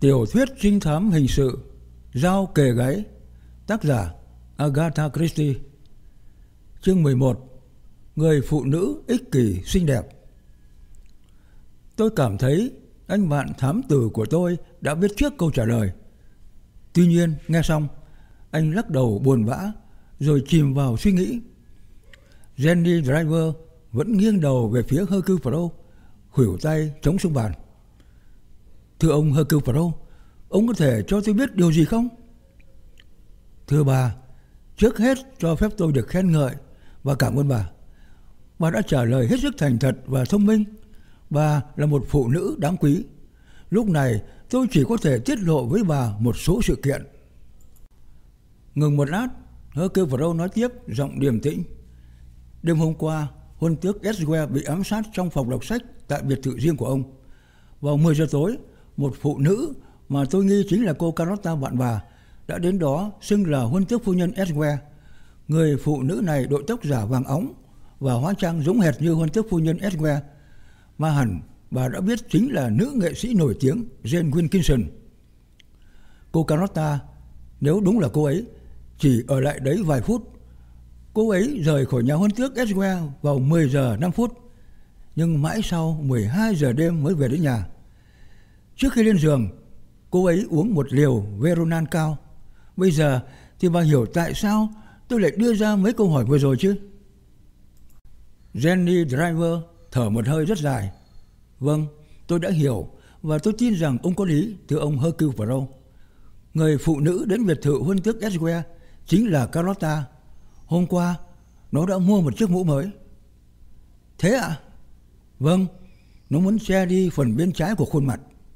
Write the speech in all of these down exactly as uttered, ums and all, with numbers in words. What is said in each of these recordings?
Tiểu thuyết trinh thám hình sự Dao kề gáy, tác giả Agatha Christie. Chương mười một. Người phụ nữ ích kỷ xinh đẹp. Tôi cảm thấy anh bạn thám tử của tôi đã biết trước câu trả lời. Tuy nhiên nghe xong, anh lắc đầu buồn bã rồi chìm vào suy nghĩ. Jenny Driver vẫn nghiêng đầu về phía Hercule Poirot, khuỷu tay chống xuống bàn. Thưa ông Hercule Poirot, ông có thể cho tôi biết điều gì không? Thưa bà, trước hết cho phép tôi được khen ngợi và cảm ơn bà. Bà đã trả lời hết sức thành thật và thông minh. Bà là một phụ nữ đáng quý. Lúc này tôi chỉ có thể tiết lộ với bà một số sự kiện. Ngừng một lát, Hercule Poirot nói tiếp giọng điềm tĩnh. Đêm hôm qua, huân tước Edgware bị ám sát trong phòng đọc sách tại biệt thự riêng của ông. Vào mười giờ tối, một phụ nữ mà tôi nghi chính là cô Carlotta bạn bà đã đến đó xưng là huân tước phu nhân Edgware. Người phụ nữ này đội tóc giả vàng óng và hóa trang giống hệt như huân tước phu nhân Edgware, mà hẳn bà đã biết chính là nữ nghệ sĩ nổi tiếng Jane Wilkinson. Cô Carlotta, nếu đúng là cô ấy, chỉ ở lại đấy vài phút. Cô ấy rời khỏi nhà huân tước Edgware vào mười giờ năm phút, nhưng mãi sau mười hai giờ đêm mới về đến nhà. Trước khi lên giường, cô ấy uống một liều Veronal cao. Bây giờ thì bà hiểu tại sao tôi lại đưa ra mấy câu hỏi vừa rồi chứ? Jenny Driver thở một hơi rất dài. Vâng, tôi đã hiểu và tôi tin rằng ông có lý, thưa ông Hercule Poirot. Người phụ nữ đến biệt thự huân tước Edgware chính là Carlotta. Hôm qua, nó đã mua một chiếc mũ mới. Thế ạ? À? Vâng, nó muốn che đi phần bên trái của khuôn mặt.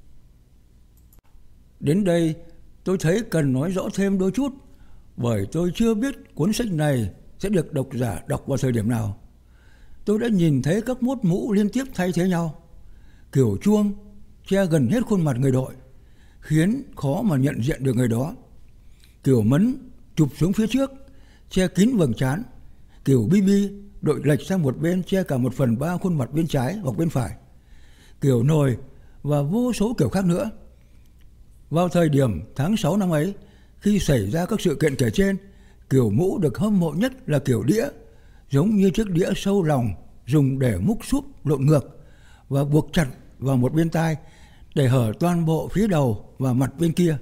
Đến đây, tôi thấy cần nói rõ thêm đôi chút, bởi tôi chưa biết cuốn sách này sẽ được độc giả đọc vào thời điểm nào. Tôi đã nhìn thấy các mốt mũ liên tiếp thay thế nhau, kiểu chuông che gần hết khuôn mặt người đội, khiến khó mà nhận diện được người đó. Kiểu mấn chụp xuống phía trước, che kín vầng trán. Kiểu bi bi đội lệch sang một bên, che cả một phần ba khuôn mặt bên trái hoặc bên phải. Kiểu nồi và vô số kiểu khác nữa. Vào thời điểm tháng sáu năm ấy, khi xảy ra các sự kiện kể trên, kiểu mũ được hâm mộ nhất là kiểu đĩa, giống như chiếc đĩa sâu lòng dùng để múc súp lộn ngược và buộc chặt vào một bên tai để hở toàn bộ phía đầu và mặt bên kia.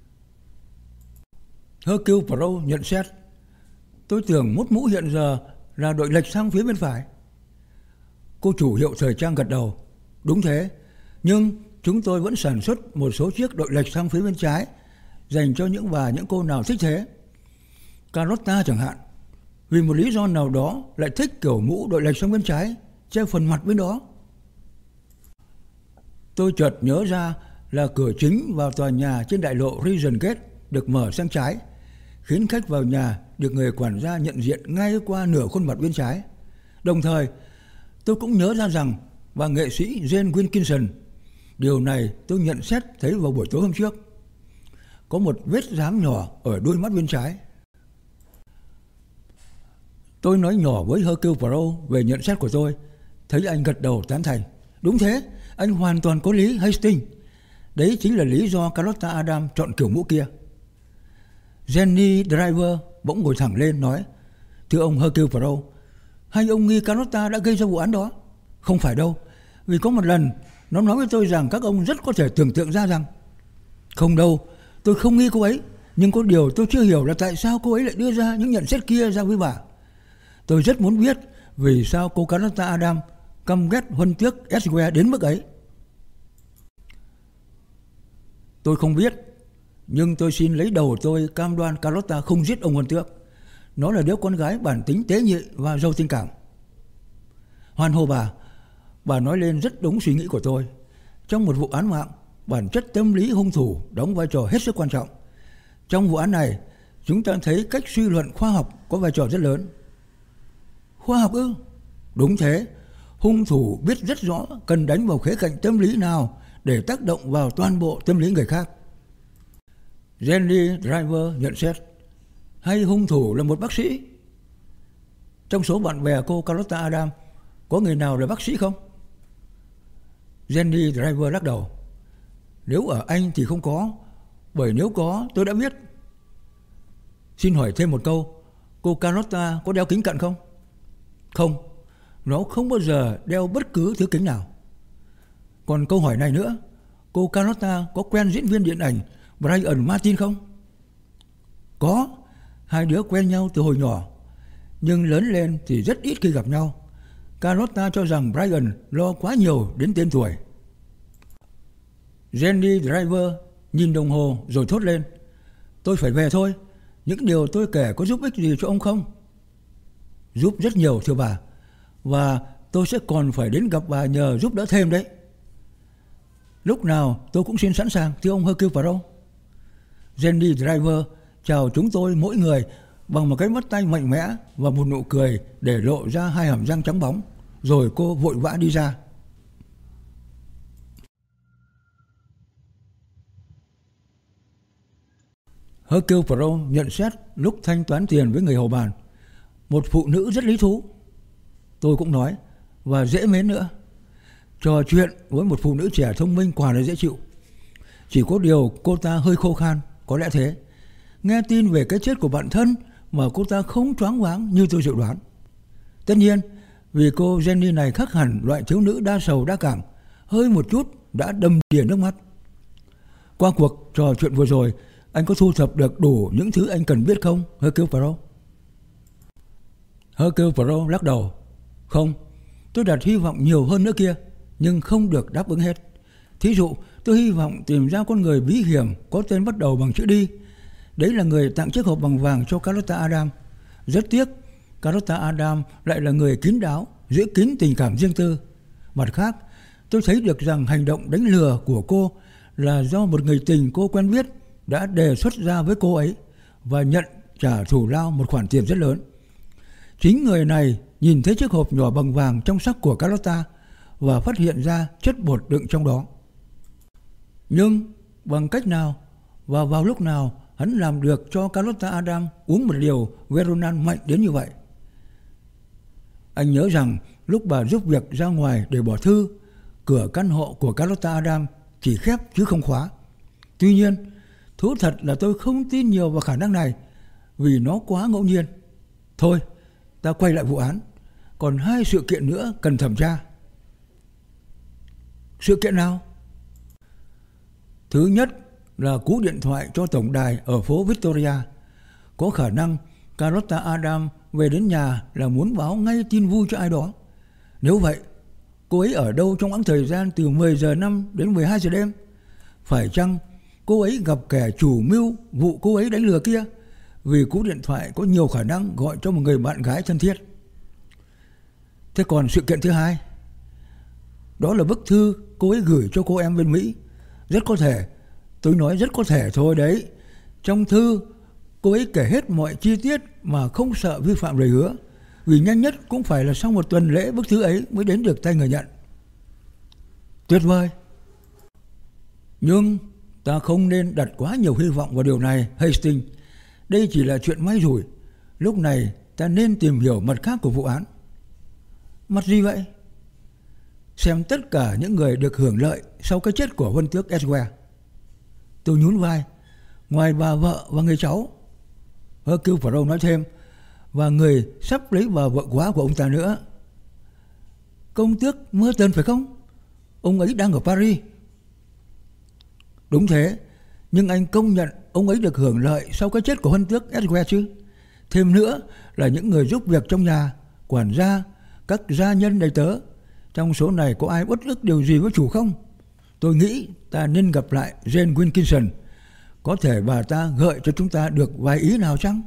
Hercule Poirot nhận xét. Tôi tưởng mốt mũ hiện giờ là đội lệch sang phía bên phải. Cô chủ hiệu thời trang gật đầu. Đúng thế, nhưng chúng tôi vẫn sản xuất một số chiếc đội lệch sang phía bên trái dành cho những bà những cô nào thích thế. Carlotta chẳng hạn, vì một lý do nào đó lại thích kiểu mũ đội lệch sang bên trái, che phần mặt bên đó. Tôi chợt nhớ ra là cửa chính vào tòa nhà trên đại lộ Regent Gate được mở sang trái, khiến khách vào nhà được người quản gia nhận diện ngay qua nửa khuôn mặt bên trái. Đồng thời, tôi cũng nhớ ra rằng bà nghệ sĩ Jane Wilkinson, điều này tôi nhận xét thấy vào buổi tối hôm trước, có một vết rám nhỏ ở đôi mắt bên trái. Tôi nói nhỏ với Hercule Poirot về nhận xét của tôi, thấy anh gật đầu tán thành. Đúng thế, anh hoàn toàn có lý, Hastings. Đấy chính là lý do Carlotta Adam chọn kiểu mũ kia. Jenny Driver bỗng ngồi thẳng lên nói, thưa ông Hercule Poirot, hay ông nghi Carlotta đã gây ra vụ án đó? Không phải đâu, vì có một lần nó nói với tôi rằng các ông rất có thể tưởng tượng ra rằng. Không đâu, tôi không nghi cô ấy, nhưng có điều tôi chưa hiểu là tại sao cô ấy lại đưa ra những nhận xét kia ra với bà. Tôi rất muốn biết vì sao cô Carlotta Adam căm ghét huân tước Edgware đến mức ấy. Tôi không biết, nhưng tôi xin lấy đầu tôi cam đoan Carlotta không giết ông huân tước. Nó là đứa con gái bản tính tế nhị và giàu tình cảm. Hoan hô bà, bà nói lên rất đúng suy nghĩ của tôi. Trong một vụ án mạng, bản chất tâm lý hung thủ đóng vai trò hết sức quan trọng. Trong vụ án này, chúng ta thấy cách suy luận khoa học có vai trò rất lớn. Khoa học ư? Đúng thế, hung thủ biết rất rõ cần đánh vào khía cạnh tâm lý nào để tác động vào toàn bộ tâm lý người khác. Jenny Driver nhận xét, hay hung thủ là một bác sĩ? Trong số bạn bè cô Carlotta Adam, có người nào là bác sĩ không? Jenny Driver lắc đầu. Nếu ở anh thì không có, bởi nếu có tôi đã biết. Xin hỏi thêm một câu, cô Carlotta có đeo kính cận không? Không, nó không bao giờ đeo bất cứ thứ kính nào. Còn câu hỏi này nữa, cô Carlotta có quen diễn viên điện ảnh Brian Martin không? Có, hai đứa quen nhau từ hồi nhỏ, nhưng lớn lên thì rất ít khi gặp nhau. Carlotta cho rằng Brian lo quá nhiều đến tên tuổi. Jenny Driver nhìn đồng hồ rồi thốt lên, tôi phải về thôi, những điều tôi kể có giúp ích gì cho ông không? Giúp rất nhiều thưa bà, và tôi sẽ còn phải đến gặp bà nhờ giúp đỡ thêm đấy. Lúc nào tôi cũng xin sẵn sàng thưa ông Hercule Poirot. Jenny Driver chào chúng tôi mỗi người bằng một cái bắt tay mạnh mẽ và một nụ cười để lộ ra hai hàm răng trắng bóng, rồi cô vội vã đi ra. Hercule Poirot nhận xét lúc thanh toán tiền với người hầu bàn, một phụ nữ rất lý thú. Tôi cũng nói, và dễ mến nữa. Trò chuyện với một phụ nữ trẻ thông minh quả là dễ chịu. Chỉ có điều cô ta hơi khô khan, có lẽ thế. Nghe tin về cái chết của bạn thân mà cô ta không choáng váng như tôi dự đoán. Tất nhiên, vì cô Jenny này khác hẳn loại thiếu nữ đa sầu đa cảm, hơi một chút đã đầm đìa nước mắt. Qua cuộc trò chuyện vừa rồi, anh có thu thập được đủ những thứ anh cần biết không, Hercule Poirot? Hercule Poirot lắc đầu. Không, tôi đặt hy vọng nhiều hơn nữa kia, nhưng không được đáp ứng hết. Thí dụ, tôi hy vọng tìm ra con người bí hiểm có tên bắt đầu bằng chữ D. Đấy là người tặng chiếc hộp bằng vàng cho Carlotta Adam. Rất tiếc, Carlotta Adam lại là người kín đáo, giữ kín tình cảm riêng tư. Mặt khác, tôi thấy được rằng hành động đánh lừa của cô là do một người tình cô quen biết đã đề xuất ra với cô ấy và nhận trả thù lao một khoản tiền rất lớn. Chính người này nhìn thấy chiếc hộp nhỏ bằng vàng trong sắc của Carlotta và phát hiện ra chất bột đựng trong đó. Nhưng bằng cách nào và vào lúc nào hắn làm được cho Carlotta Adam uống một liều Veronal mạnh đến như vậy? Anh nhớ rằng lúc bà giúp việc ra ngoài để bỏ thư, cửa căn hộ của Carlotta Adam chỉ khép chứ không khóa. Tuy nhiên, thú thật là tôi không tin nhiều vào khả năng này vì nó quá ngẫu nhiên. Thôi, ta quay lại vụ án. Còn hai sự kiện nữa cần thẩm tra. Sự kiện nào? Thứ nhất là cú điện thoại cho tổng đài ở phố Victoria. Có khả năng Carlotta Adam về đến nhà là muốn báo ngay tin vui cho ai đó. Nếu vậy, cô ấy ở đâu trong quãng thời gian từ mười giờ năm đến mười hai giờ đêm? Phải chăng cô ấy gặp kẻ chủ mưu vụ cô ấy đánh lừa kia? Vì cú điện thoại có nhiều khả năng gọi cho một người bạn gái thân thiết. Thế còn sự kiện thứ hai, đó là bức thư cô ấy gửi cho cô em bên Mỹ. Rất có thể, tôi nói rất có thể thôi đấy. Trong thư, cô ấy kể hết mọi chi tiết mà không sợ vi phạm lời hứa, vì nhanh nhất cũng phải là sau một tuần lễ bức thư ấy mới đến được tay người nhận. Tuyệt vời. Nhưng ta không nên đặt quá nhiều hy vọng vào điều này, Hastings. Đây chỉ là chuyện may rủi. Lúc này ta nên tìm hiểu mặt khác của vụ án. Mặt gì vậy? Xem tất cả những người được hưởng lợi sau cái chết của huân tước Edgware. Tôi nhún vai. Ngoài bà vợ và người cháu, Hercule Poirot nói thêm, và người sắp lấy bà vợ quá của ông ta nữa. Công tước Merton phải không? Ông ấy đang ở Paris. Đúng thế, nhưng anh công nhận ông ấy được hưởng lợi sau cái chết của huân tước Edgware chứ? Thêm nữa là những người giúp việc trong nhà, quản gia, các gia nhân đầy tớ. Trong số này có ai uất ức điều gì với chủ không? Tôi nghĩ ta nên gặp lại Jane Wilkinson. Có thể bà ta gợi cho chúng ta được vài ý nào chăng?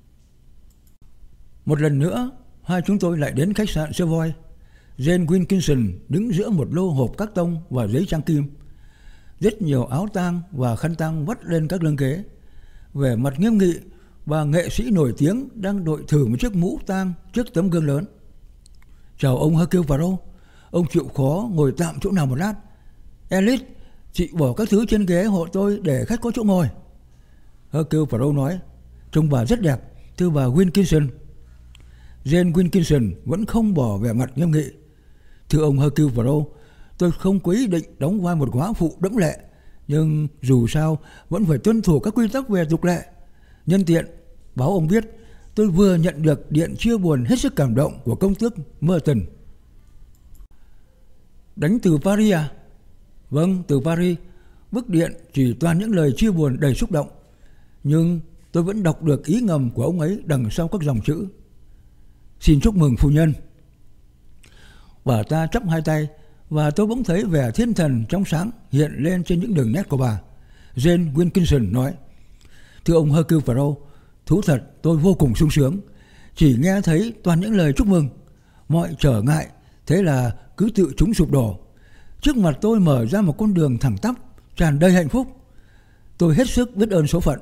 Một lần nữa, hai chúng tôi lại đến khách sạn Savoy. Jane Wilkinson đứng giữa một lô hộp các tông và giấy trang kim. Rất nhiều áo tang và khăn tang vắt lên các lưng ghế. Vẻ mặt nghiêm nghị, bà nghệ sĩ nổi tiếng đang đội thử một chiếc mũ tang trước tấm gương lớn. Chào ông Hercule Poirot. Ông chịu khó ngồi tạm chỗ nào một lát. Alice, chị bỏ các thứ trên ghế hộ tôi để khách có chỗ ngồi. Hercule Poirot nói, trông bà rất đẹp, thưa bà Wilkinson. Jane Wilkinson vẫn không bỏ vẻ mặt nghiêm nghị. Thưa ông Hercule Poirot, tôi không có ý định đóng vai một góa phụ đẫm lệ, nhưng dù sao vẫn phải tuân thủ các quy tắc về tục lệ. Nhân tiện báo ông biết tôi vừa nhận được điện chia buồn hết sức cảm động của công tước Merton. Đánh từ Paris à? Vâng, từ Paris. Bức điện chỉ toàn những lời chia buồn đầy xúc động, nhưng tôi vẫn đọc được ý ngầm của ông ấy đằng sau các dòng chữ. Xin chúc mừng phu nhân. Bà ta chắp hai tay và tôi bỗng thấy vẻ thiên thần trong sáng hiện lên trên những đường nét của bà. Jane Wilkinson nói: Thưa ông Hercule Poirot, thú thật tôi vô cùng sung sướng. Chỉ nghe thấy toàn những lời chúc mừng. Mọi trở ngại thế là cứ tự chúng sụp đổ. Trước mặt tôi mở ra một con đường thẳng tắp, tràn đầy hạnh phúc. Tôi hết sức biết ơn số phận.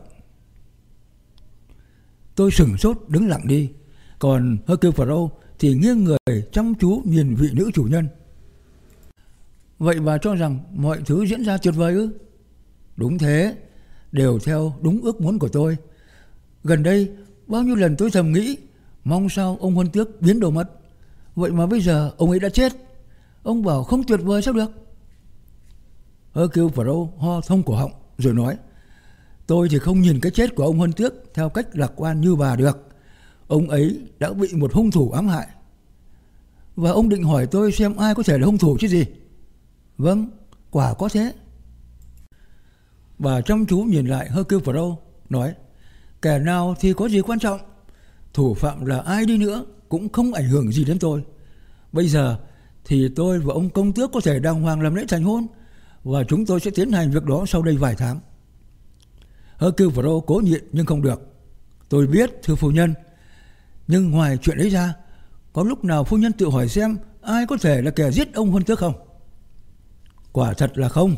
Tôi sửng sốt đứng lặng đi, còn Hercule Poirot thì nghiêng người chăm chú nhìn vị nữ chủ nhân. Vậy bà cho rằng mọi thứ diễn ra tuyệt vời ư? Đúng thế, đều theo đúng ước muốn của tôi. Gần đây bao nhiêu lần tôi thầm nghĩ mong sao ông Huân Tước biến đồ mất. Vậy mà bây giờ ông ấy đã chết. Ông bảo không tuyệt vời sao được? Hercule Poirot ho thông cổ họng rồi nói: Tôi thì không nhìn cái chết của ông Huân Tước theo cách lạc quan như bà được. Ông ấy đã bị một hung thủ ám hại. Và ông định hỏi tôi xem ai có thể là hung thủ chứ gì? Vâng, quả có thế. Bà chăm chú nhìn lại Hercule Poirot nói: Kẻ nào thì có gì quan trọng. Thủ phạm là ai đi nữa cũng không ảnh hưởng gì đến tôi. Bây giờ thì tôi và ông công tước có thể đàng hoàng làm lễ thành hôn, và chúng tôi sẽ tiến hành việc đó sau đây vài tháng. Hercule Poirot cố nhịn nhưng không được. Tôi biết, thưa phu nhân. Nhưng ngoài chuyện ấy ra, có lúc nào phu nhân tự hỏi xem ai có thể là kẻ giết ông Huân Tước không? Quả thật là không.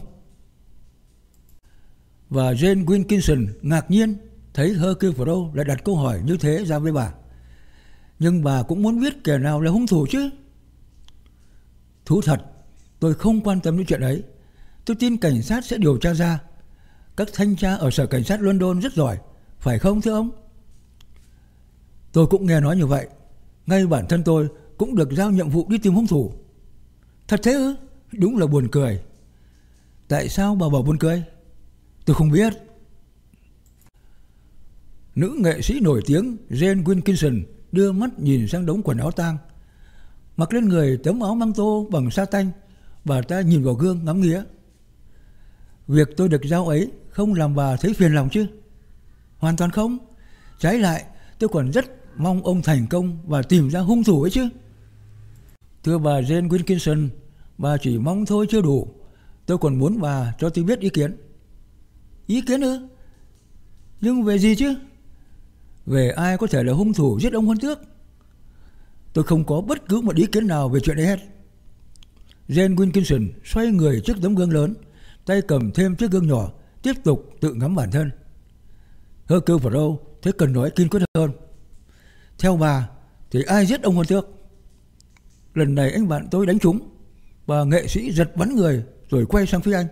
Và Jane Wilkinson ngạc nhiên thấy Hercule Poirot lại đặt câu hỏi như thế ra với bà. Nhưng bà cũng muốn biết kẻ nào là hung thủ chứ? Thú thật, tôi không quan tâm đến chuyện ấy. Tôi tin cảnh sát sẽ điều tra ra. Các thanh tra ở sở cảnh sát London rất giỏi, phải không thưa ông? Tôi cũng nghe nói như vậy. Ngay bản thân tôi cũng được giao nhiệm vụ đi tìm hung thủ. Thật thế ư? Đúng là buồn cười. Tại sao bà bảo buồn cười? Tôi không biết. Nữ nghệ sĩ nổi tiếng Jane Wilkinson đưa mắt nhìn sang đống quần áo tang. Mặc lên người tấm áo măng tô bằng sa tanh, bà ta nhìn vào gương ngắm nghía. Việc tôi được giao ấy không làm bà thấy phiền lòng chứ? Hoàn toàn không. Trái lại, tôi còn rất mong ông thành công và tìm ra hung thủ ấy chứ. Thưa bà Jane Wilkinson, bà chỉ mong thôi chưa đủ. Tôi còn muốn bà cho tôi biết ý kiến. Ý kiến ư? Nhưng về gì chứ? Về ai có thể là hung thủ giết ông Huân Tước? Tôi không có bất cứ một ý kiến nào về chuyện ấy hết. Jane Wilkinson xoay người trước tấm gương lớn, tay cầm thêm chiếc gương nhỏ, tiếp tục tự ngắm bản thân. Hercule Poirot thấy cần nói kiên quyết hơn. Theo bà thì ai giết ông Huân Tước? Lần này anh bạn tôi đánh trúng. Bà nghệ sĩ giật bắn người rồi quay sang phía anh.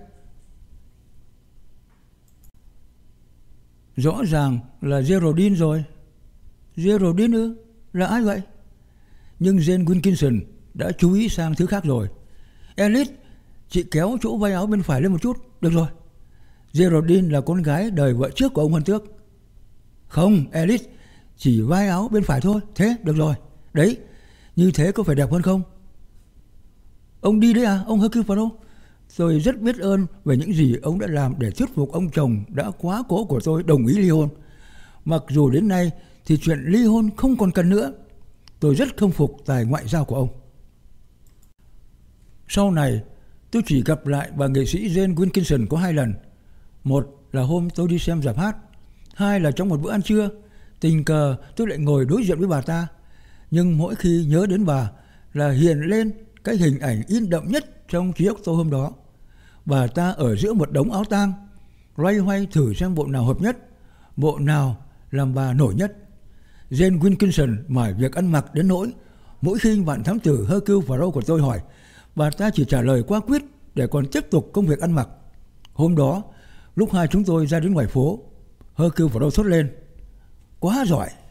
Rõ ràng là Geraldine rồi. Geraldine ư? Là ai vậy? Nhưng Jane Wilkinson đã chú ý sang thứ khác rồi. Alice, chị kéo chỗ vai áo bên phải lên một chút. Được rồi. Geraldine là con gái đời vợ trước của ông Huân Tước. Không, Alice, chỉ vai áo bên phải thôi. Thế, được rồi. Đấy, như thế có phải đẹp hơn không? Ông đi đấy à, ông Hercule Poirot? Tôi rất biết ơn về những gì ông đã làm để thuyết phục ông chồng đã quá cố của tôi đồng ý ly hôn. Mặc dù đến nay thì chuyện ly hôn không còn cần nữa. Tôi rất khâm phục tài ngoại giao của ông. Sau này, tôi chỉ gặp lại bà nghệ sĩ Jane Wilkinson có hai lần. Một là hôm tôi đi xem rạp hát. Hai là trong một bữa ăn trưa. Tình cờ tôi lại ngồi đối diện với bà ta. Nhưng mỗi khi nhớ đến bà là hiện lên cái hình ảnh in đậm nhất trong trí óc tôi hôm đó. Bà ta ở giữa một đống áo tang, loay hoay thử xem bộ nào hợp nhất, bộ nào làm bà nổi nhất. Jane Wilkinson mải việc ăn mặc đến nỗi mỗi khi bạn thám tử Hercule Poirot của tôi hỏi, bà ta chỉ trả lời qua quyết để còn tiếp tục công việc ăn mặc. Hôm đó, lúc hai chúng tôi ra đến ngoài phố, Hercule Poirot thốt lên: quá giỏi!